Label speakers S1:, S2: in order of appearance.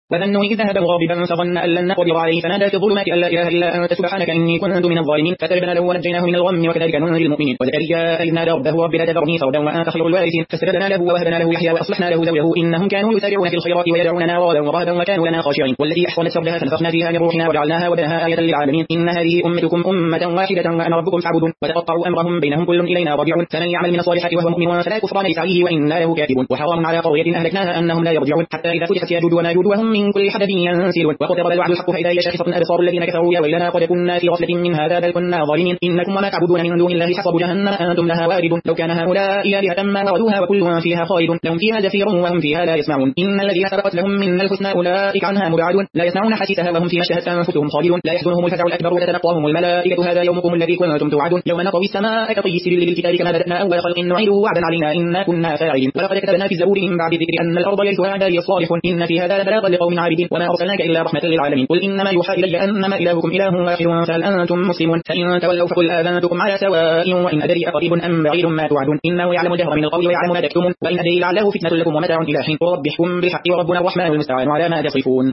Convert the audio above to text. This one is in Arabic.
S1: وذنون إذ ذهب مغاضبا فظن أن لن نقدر عليه فنادى في الظلمات أن لا إله إلا أنت سبحانك إني كنت من الظالمين فتربنا له ونجيناه من الغم وكذلك ننجي المؤمنين. وزكريا إذ نادى ربه رب لا تذرني فردا وأنت خير الوارثين فاستجبنا له ووهبنا له يحيى وأصلحنا له زوجه إنهم كانوا يسارعون في الخيرات ويدعوننا رغبا ورهبا وكانوا لنا خاشعين. والتي أحصنت فرجها فنفخنا فيها من روحنا وجعلناها وبناها آية للعالمين إن هذه أمتكم أمة واحدة وأنا ربكم فاعبدون. وتقطعوا أمرهم بينهم كل إلينا راجعون فمن يعمل من الصالحات وهو مؤمن فلا كفران لسعيه وإنا له كاتبون. وحرام على قرية أهلكناها أنهم لا يرجعون حتى إذا فتحت ياجوج وماجوج وهم من كل حدب ينسلون. وقترب الوعد الحق فإذا هي شاخصة أبصار الذين كفروا يا ويلنا قد كنا في غفلة من هذا بل كنا ظالمين إنكم وما تعبدون من دون الله حصب جهنم أنتم لها واردون. لو كان هؤلاء آلهة ما وردوها وكل فيها خالدون لهم فيها زفير وهم فيها لا يسمعون. إن الذين سبقت لهم من الحسنى أولئك عنها مبعدون لا يسمعون حسيسها وهم فيما اشتهت أنفسهم خالدون لا يحزنهم الفزع الأكبر وتتلقاهم الملائكة هذا يومكم الذي كنتم توعدون. يوم نطوي السماء كطي السجل للكتاب كما بدأنا أول خلق نعيده وعدا علينا إنا كنا فاعلين. ولقد كتبنا في الزبور من بعد الذكر أن الأرض يرثها عبادي الصالحون إن في هذا لبلاغا لقوم عابدين وما أرسلناك إلا رحمة للعالمين. قل إنما يوحى إلي أنما إلهكم إله واحد فهل أنتم مسلمون فإن تولوا فقل آذنتكم على سواء وإن أدري أقريب أم بعيد ما توعدون إنه يعلم الجهر من القول ويعلم ما تكتمون وإن أدري لعله فتنة لكم ومتاع إلى حين رب احكم بالحق وربنا الرحمن المستعان على ما تصفون.